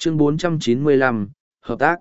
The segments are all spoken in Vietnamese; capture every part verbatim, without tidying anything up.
Chương bốn trăm chín mươi lăm, Hợp tác.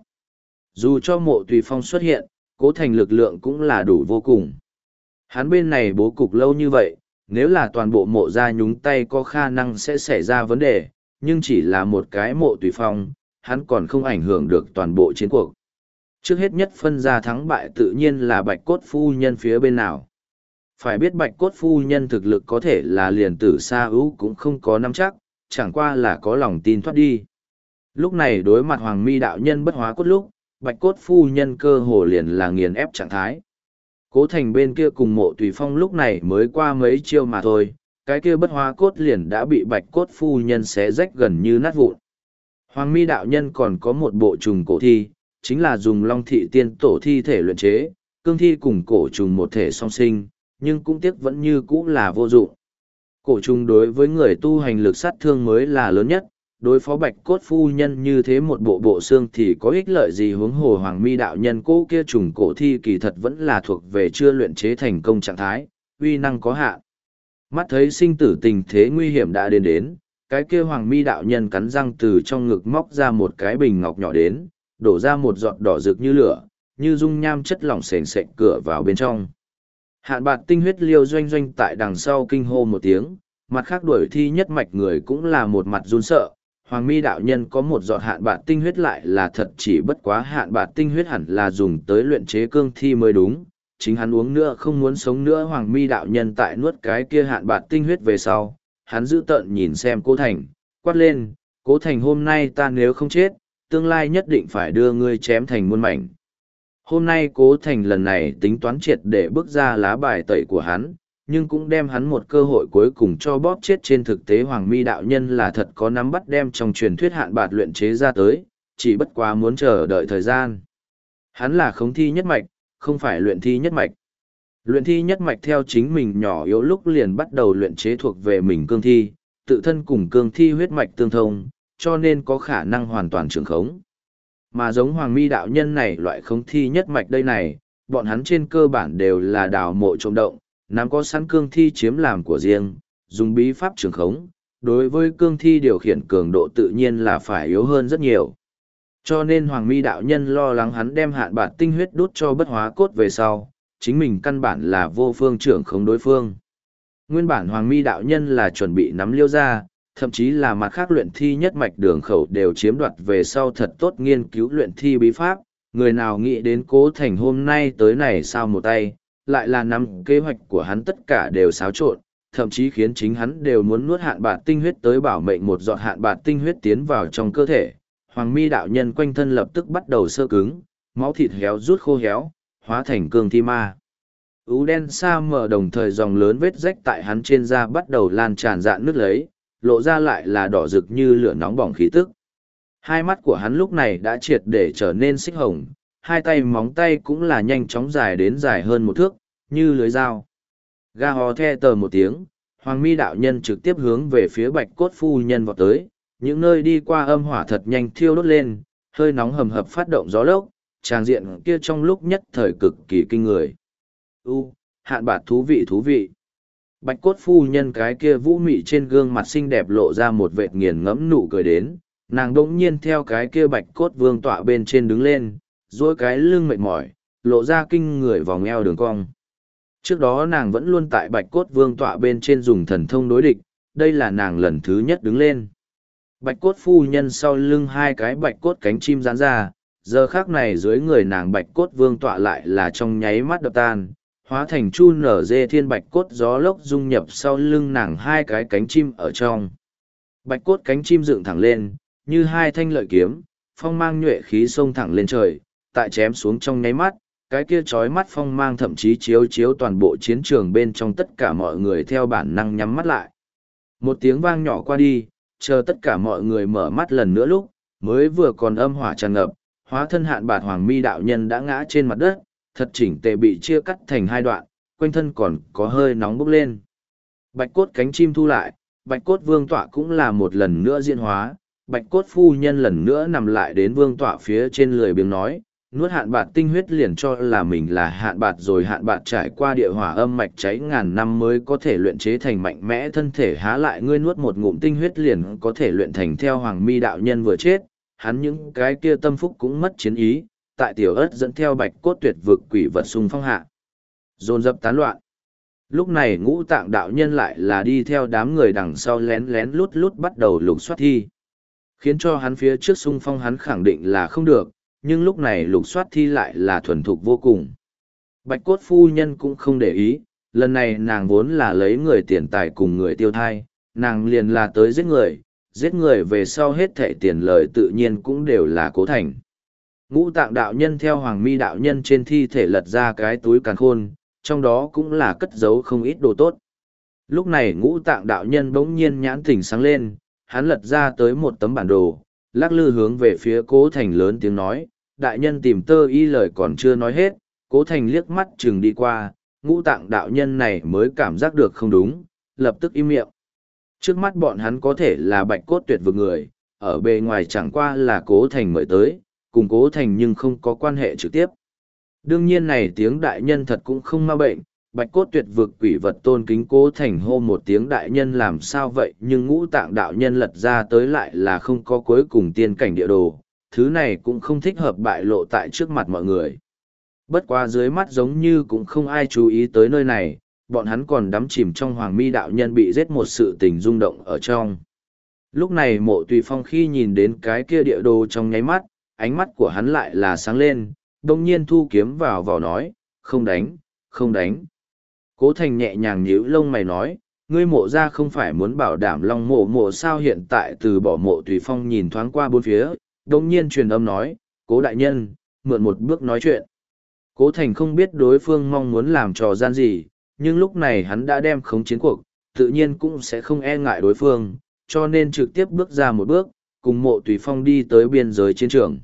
Dù cho Mộ Tùy Phong xuất hiện, Cố Thành lực lượng cũng là đủ vô cùng. Hắn bên này bố cục lâu như vậy, nếu là toàn bộ mộ gia nhúng tay có khả năng sẽ xảy ra vấn đề, nhưng chỉ là một cái Mộ Tùy Phong, hắn còn không ảnh hưởng được toàn bộ chiến cuộc. Trước hết nhất phân ra thắng bại tự nhiên là Bạch Cốt Phu Nhân phía bên nào. Phải biết Bạch Cốt Phu Nhân thực lực có thể là liền tử xa ưu cũng không có nắm chắc, chẳng qua là có lòng tin thoát đi. Lúc này đối mặt Hoàng Mi đạo nhân bất hóa cốt lúc, Bạch Cốt Phu Nhân cơ hồ liền là nghiền ép trạng thái. Cố Thành bên kia cùng Mộ Tùy Phong lúc này mới qua mấy chiêu mà thôi, cái kia bất hóa cốt liền đã bị Bạch Cốt Phu Nhân xé rách gần như nát vụn. Hoàng Mi đạo nhân còn có một bộ trùng cổ thi, chính là dùng Long Thị Tiên Tổ thi thể luyện chế, cương thi cùng cổ trùng một thể song sinh, nhưng cũng tiếc vẫn như cũ là vô dụng. Cổ trùng đối với người tu hành lực sát thương mới là lớn nhất, đối phó Bạch Cốt Phu Nhân như thế một bộ bộ xương thì có ích lợi gì, huống hồ Hoàng Mi đạo nhân cố kia trùng cổ thi kỳ thật vẫn là thuộc về chưa luyện chế thành công trạng thái, uy năng có hạn. Mắt thấy sinh tử tình thế nguy hiểm đã đến đến, cái kia Hoàng Mi đạo nhân cắn răng từ trong ngực móc ra một cái bình ngọc nhỏ đến, đổ ra một giọt đỏ rực như lửa, như dung nham chất lỏng sền sệt cửa vào bên trong. Hạn bạt tinh huyết liêu doanh doanh tại đằng sau kinh hô một tiếng, mặt khác đuổi thi nhất mạch người cũng là một mặt run sợ. Hoàng Mi đạo nhân có một giọt hạn bạt tinh huyết lại là thật chỉ bất quá hạn bạt tinh huyết hẳn là dùng tới luyện chế cương thi mới đúng. Chính hắn uống nữa không muốn sống nữa. Hoàng Mi đạo nhân tại nuốt cái kia hạn bạt tinh huyết về sau, hắn giữ tợn nhìn xem Cố Thành, quát lên, Cố Thành hôm nay ta nếu không chết, tương lai nhất định phải đưa ngươi chém thành muôn mảnh. Hôm nay Cố Thành lần này tính toán triệt để bước ra lá bài tẩy của hắn, nhưng cũng đem hắn một cơ hội cuối cùng cho bóp chết. Trên thực tế Hoàng Mi đạo nhân là thật có nắm bắt đem trong truyền thuyết hạn bạt luyện chế ra tới, chỉ bất quá muốn chờ đợi thời gian. Hắn là khống thi nhất mạch, không phải luyện thi nhất mạch. Luyện thi nhất mạch theo chính mình nhỏ yếu lúc liền bắt đầu luyện chế thuộc về mình cương thi, tự thân cùng cương thi huyết mạch tương thông, cho nên có khả năng hoàn toàn trường khống. Mà giống Hoàng Mi đạo nhân này loại khống thi nhất mạch đây này, bọn hắn trên cơ bản đều là đào mộ trộm động, nắm có sẵn cương thi chiếm làm của riêng, dùng bí pháp trường khống, đối với cương thi điều khiển cường độ tự nhiên là phải yếu hơn rất nhiều. Cho nên Hoàng Mi đạo nhân lo lắng hắn đem hạn bạt tinh huyết đút cho bất hóa cốt về sau, chính mình căn bản là vô phương trưởng khống đối phương. Nguyên bản Hoàng Mi đạo nhân là chuẩn bị nắm liêu ra, thậm chí là mặt khác luyện thi nhất mạch đường khẩu đều chiếm đoạt về sau thật tốt nghiên cứu luyện thi bí pháp, người nào nghĩ đến Cố Thành hôm nay tới này sao một tay, lại là nắm kế hoạch của hắn tất cả đều xáo trộn, thậm chí khiến chính hắn đều muốn nuốt hạn bạt tinh huyết tới bảo mệnh một giọt hạn bạt tinh huyết tiến vào trong cơ thể. Hoàng Mi đạo nhân quanh thân lập tức bắt đầu sơ cứng, máu thịt héo rút khô héo, hóa thành cương thi ma. Ú đen sa mờ đồng thời dòng lớn vết rách tại hắn trên da bắt đầu lan tràn dạn nước lấy, lộ ra lại là đỏ rực như lửa nóng bỏng khí tức. Hai mắt của hắn lúc này đã triệt để trở nên xích hồng, hai tay móng tay cũng là nhanh chóng dài đến dài hơn một thước, như lưới dao. Ga hò the tờ một tiếng, Hoàng Mi đạo nhân trực tiếp hướng về phía Bạch Cốt Phu Nhân vọt tới, những nơi đi qua âm hỏa thật nhanh thiêu đốt lên, hơi nóng hầm hập phát động gió lốc, tràng diện kia trong lúc nhất thời cực kỳ kinh người. U, hạn bạt thú vị thú vị. Bạch Cốt Phu Nhân cái kia vũ mị trên gương mặt xinh đẹp lộ ra một vệt nghiền ngẫm nụ cười đến, nàng đỗng nhiên theo cái kia Bạch Cốt Vương tọa bên trên đứng lên, duỗi cái lưng mệt mỏi, lộ ra kinh người vòng eo đường cong. Trước đó nàng vẫn luôn tại Bạch Cốt Vương tọa bên trên dùng thần thông đối địch, đây là nàng lần thứ nhất đứng lên. Bạch Cốt Phu Nhân sau lưng hai cái bạch cốt cánh chim giãn ra, giờ khác này dưới người nàng Bạch Cốt Vương tọa lại là trong nháy mắt đập tan, hóa thành chu nở dê thiên bạch cốt gió lốc dung nhập sau lưng nàng hai cái cánh chim ở trong. Bạch cốt cánh chim dựng thẳng lên, như hai thanh lợi kiếm, phong mang nhuệ khí xông thẳng lên trời, tại chém xuống trong nháy mắt, cái kia chói mắt phong mang thậm chí chiếu chiếu toàn bộ chiến trường bên trong, tất cả mọi người theo bản năng nhắm mắt lại. Một tiếng vang nhỏ qua đi, chờ tất cả mọi người mở mắt lần nữa lúc, mới vừa còn âm hỏa tràn ngập, hóa thân hạn bạt Hoàng Mi đạo nhân đã ngã trên mặt đất, thật chỉnh tề bị chia cắt thành hai đoạn, quanh thân còn có hơi nóng bốc lên. Bạch cốt cánh chim thu lại, Bạch cốt vương tọa cũng là một lần nữa diễn hóa, Bạch cốt phu nhân lần nữa nằm lại đến vương tọa phía trên lười biếng nói, nuốt hạn bạt tinh huyết liền cho là mình là hạn bạt, rồi hạn bạt trải qua địa hỏa âm mạch cháy ngàn năm mới có thể luyện chế thành mạnh mẽ thân thể, há lại ngươi nuốt một ngụm tinh huyết liền có thể luyện thành. Theo Hoàng Mi đạo nhân vừa chết, hắn những cái kia tâm phúc cũng mất chiến ý, tại tiểu ớt dẫn theo bạch cốt tuyệt vực quỷ vật xung phong hạ. Dồn dập tán loạn. Lúc này ngũ tạng đạo nhân lại là đi theo đám người đằng sau lén lén lút lút bắt đầu lục soát thi. Khiến cho hắn phía trước xung phong hắn khẳng định là không được, nhưng lúc này lục soát thi lại là thuần thục vô cùng. Bạch cốt phu nhân cũng không để ý, lần này nàng vốn là lấy người tiền tài cùng người tiêu thai, nàng liền là tới giết người, giết người về sau hết thệ tiền lời tự nhiên cũng đều là cố thành. Ngũ tạng đạo nhân theo hoàng mi đạo nhân trên thi thể lật ra cái túi càn khôn, trong đó cũng là cất giấu không ít đồ tốt. Lúc này ngũ tạng đạo nhân bỗng nhiên nhãn tỉnh sáng lên, hắn lật ra tới một tấm bản đồ, lắc lư hướng về phía cố thành lớn tiếng nói, đại nhân tìm tơ y lời còn chưa nói hết, cố thành liếc mắt chừng đi qua, ngũ tạng đạo nhân này mới cảm giác được không đúng, lập tức im miệng. Trước mắt bọn hắn có thể là bạch cốt tuyệt vực người, ở bề ngoài chẳng qua là cố thành mời tới, cùng cố thành nhưng không có quan hệ trực tiếp. Đương nhiên này tiếng đại nhân thật cũng không ma bệnh, bạch cốt tuyệt vực quỷ vật tôn kính cố thành hô một tiếng đại nhân làm sao vậy, nhưng ngũ tạng đạo nhân lật ra tới lại là không có cuối cùng tiên cảnh địa đồ, thứ này cũng không thích hợp bại lộ tại trước mặt mọi người. Bất quá dưới mắt giống như cũng không ai chú ý tới nơi này, bọn hắn còn đắm chìm trong hoàng mi đạo nhân bị giết một sự tình rung động ở trong. Lúc này mộ tùy phong khi nhìn đến cái kia địa đồ trong nháy mắt, ánh mắt của hắn lại là sáng lên, đồng nhiên thu kiếm vào vào nói, không đánh, không đánh. Cố thành nhẹ nhàng nhíu lông mày nói, ngươi mộ ra không phải muốn bảo đảm long mộ mộ sao hiện tại từ bỏ mộ tùy phong nhìn thoáng qua bốn phía, đồng nhiên truyền âm nói, cố đại nhân, mượn một bước nói chuyện. Cố thành không biết đối phương mong muốn làm trò gian gì, nhưng lúc này hắn đã đem khống chiến cuộc, tự nhiên cũng sẽ không e ngại đối phương, cho nên trực tiếp bước ra một bước, cùng mộ tùy phong đi tới biên giới chiến trường.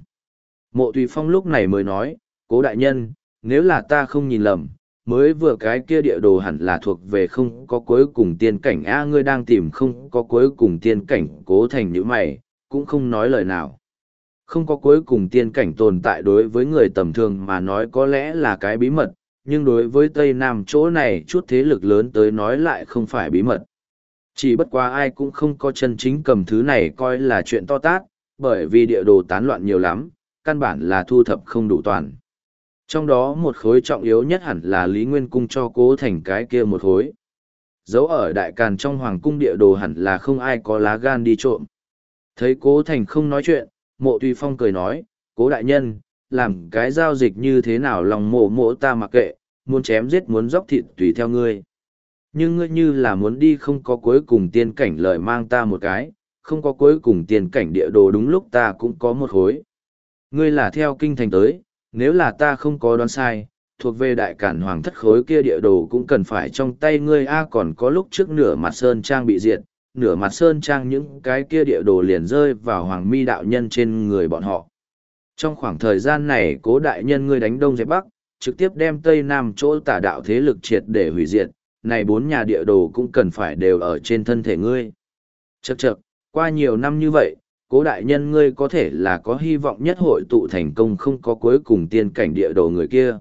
Mộ tùy phong lúc này mới nói, cố đại nhân, nếu là ta không nhìn lầm, mới vừa cái kia địa đồ hẳn là thuộc về không có cuối cùng tiên cảnh a ngươi đang tìm không có cuối cùng tiên cảnh. Cố thành như mày, cũng không nói lời nào. Không có cuối cùng tiên cảnh tồn tại đối với người tầm thường mà nói có lẽ là cái bí mật, nhưng đối với Tây Nam chỗ này chút thế lực lớn tới nói lại không phải bí mật. Chỉ bất quá ai cũng không có chân chính cầm thứ này coi là chuyện to tát, bởi vì địa đồ tán loạn nhiều lắm, căn bản là thu thập không đủ toàn. Trong đó một khối trọng yếu nhất hẳn là Lý Nguyên Cung cho Cố Thành cái kia một khối. Dấu ở đại càn trong hoàng cung địa đồ hẳn là không ai có lá gan đi trộm. Thấy Cố Thành không nói chuyện, Mộ Tùy Phong cười nói, Cố đại nhân, làm cái giao dịch như thế nào lòng mộ mộ ta mặc kệ, muốn chém giết muốn dốc thịt tùy theo ngươi. Nhưng ngươi như là muốn đi không có cuối cùng tiên cảnh lời mang ta một cái, không có cuối cùng tiên cảnh địa đồ đúng lúc ta cũng có một khối. Ngươi là theo kinh thành tới, nếu là ta không có đoán sai, thuộc về đại cản hoàng thất khối kia địa đồ cũng cần phải trong tay ngươi a còn có lúc trước nửa mặt sơn trang bị diệt, nửa mặt sơn trang những cái kia địa đồ liền rơi vào hoàng mi đạo nhân trên người bọn họ. Trong khoảng thời gian này Cố đại nhân ngươi đánh đông dẹp bắc, trực tiếp đem tây nam chỗ tả đạo thế lực triệt để hủy diệt, này bốn nhà địa đồ cũng cần phải đều ở trên thân thể ngươi. Chậc chậc, qua nhiều năm như vậy, Cố đại nhân ngươi có thể là có hy vọng nhất hội tụ thành công không có cuối cùng tiên cảnh địa đồ người kia.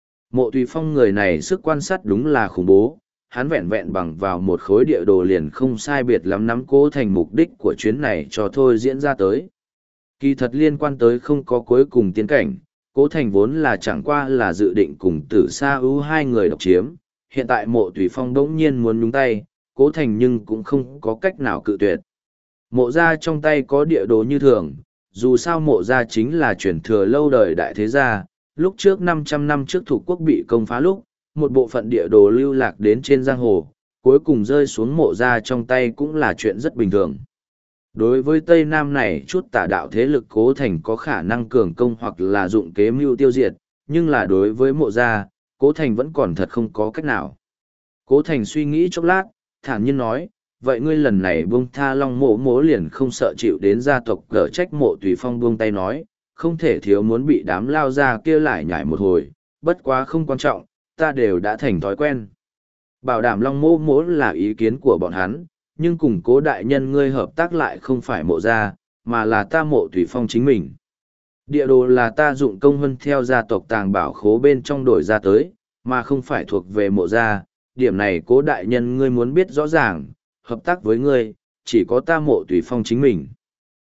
Mộ Tùy Phong người này sức quan sát đúng là khủng bố, hắn vẹn vẹn bằng vào một khối địa đồ liền không sai biệt lắm nắm Cố Thành mục đích của chuyến này cho thôi diễn ra tới. Kỳ thật liên quan tới không có cuối cùng tiên cảnh, Cố Thành vốn là chẳng qua là dự định cùng Tử Sa ưu hai người độc chiếm, hiện tại Mộ Tùy Phong đống nhiên muốn nhúng tay, Cố Thành nhưng cũng không có cách nào cự tuyệt. Mộ gia trong tay có địa đồ như thường, dù sao mộ gia chính là truyền thừa lâu đời đại thế gia, lúc trước năm trăm năm trước thủ quốc bị công phá lúc, một bộ phận địa đồ lưu lạc đến trên giang hồ, cuối cùng rơi xuống mộ gia trong tay cũng là chuyện rất bình thường. Đối với Tây Nam này chút tả đạo thế lực Cố Thành có khả năng cường công hoặc là dụng kế mưu tiêu diệt, nhưng là đối với mộ gia, Cố Thành vẫn còn thật không có cách nào. Cố Thành suy nghĩ chốc lát, thản nhiên nói, vậy ngươi lần này buông tha long mộ mố liền không sợ chịu đến gia tộc cở trách. Mộ Tùy Phong buông tay nói, không thể thiếu muốn bị đám lao ra kia lại nhảy một hồi, bất quá không quan trọng, ta đều đã thành thói quen. Bảo đảm long mộ mố là ý kiến của bọn hắn, nhưng cùng Cố đại nhân ngươi hợp tác lại không phải mộ gia, mà là ta Mộ Tùy Phong chính mình. Địa đồ là ta dụng công hơn theo gia tộc tàng bảo khố bên trong đổi ra tới, mà không phải thuộc về mộ gia, điểm này Cố đại nhân ngươi muốn biết rõ ràng, hợp tác với ngươi, chỉ có ta Mộ Tùy Phong chính mình.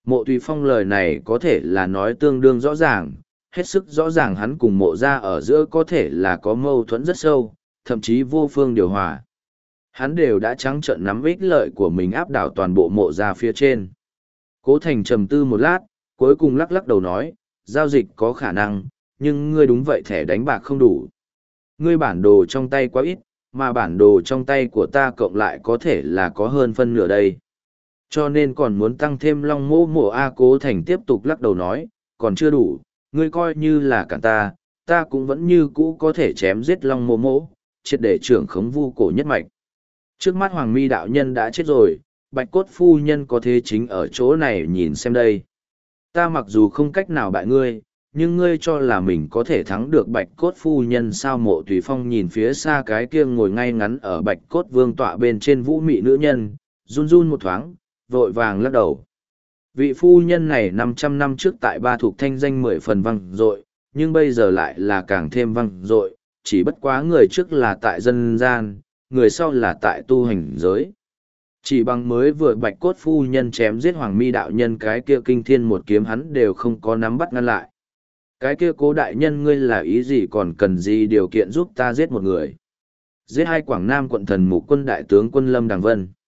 Mộ Tùy Phong lời này có thể là nói tương đương rõ ràng, hết sức rõ ràng hắn cùng mộ ra ở giữa có thể là có mâu thuẫn rất sâu, thậm chí vô phương điều hòa. Hắn đều đã trắng trợn nắm ích lợi của mình áp đảo toàn bộ mộ ra phía trên. Cố Thành trầm tư một lát, cuối cùng lắc lắc đầu nói, giao dịch có khả năng, nhưng ngươi đúng vậy thẻ đánh bạc không đủ. Ngươi bản đồ trong tay quá ít, mà bản đồ trong tay của ta cộng lại có thể là có hơn phân nửa đây. Cho nên còn muốn tăng thêm long mô mộ A. Cố Thành tiếp tục lắc đầu nói, còn chưa đủ, ngươi coi như là cả ta, ta cũng vẫn như cũ có thể chém giết long mô mộ, triệt để trưởng khống vu cổ nhất mạch. Trước mắt Hoàng Mi đạo nhân đã chết rồi, Bạch Cốt phu nhân có thế chính ở chỗ này nhìn xem đây. Ta mặc dù không cách nào bại ngươi, nhưng ngươi cho là mình có thể thắng được Bạch Cốt phu nhân sao? Mộ Tùy Phong nhìn phía xa cái kia ngồi ngay ngắn ở Bạch Cốt vương tọa bên trên vũ mị nữ nhân, run run một thoáng, vội vàng lắc đầu. Vị phu nhân này năm trăm năm trước tại Ba Thục thanh danh mười phần vang dội, nhưng bây giờ lại là càng thêm vang dội, chỉ bất quá người trước là tại dân gian, người sau là tại tu hành giới. Chỉ bằng mới vừa Bạch Cốt phu nhân chém giết Hoàng Mi đạo nhân cái kia kinh thiên một kiếm hắn đều không có nắm bắt ngăn lại. Cái kia Cố đại nhân ngươi là ý gì, còn cần gì điều kiện giúp ta giết một người? Giết hai Quảng Nam quận thần mục quân đại tướng quân Lâm Đằng Vân.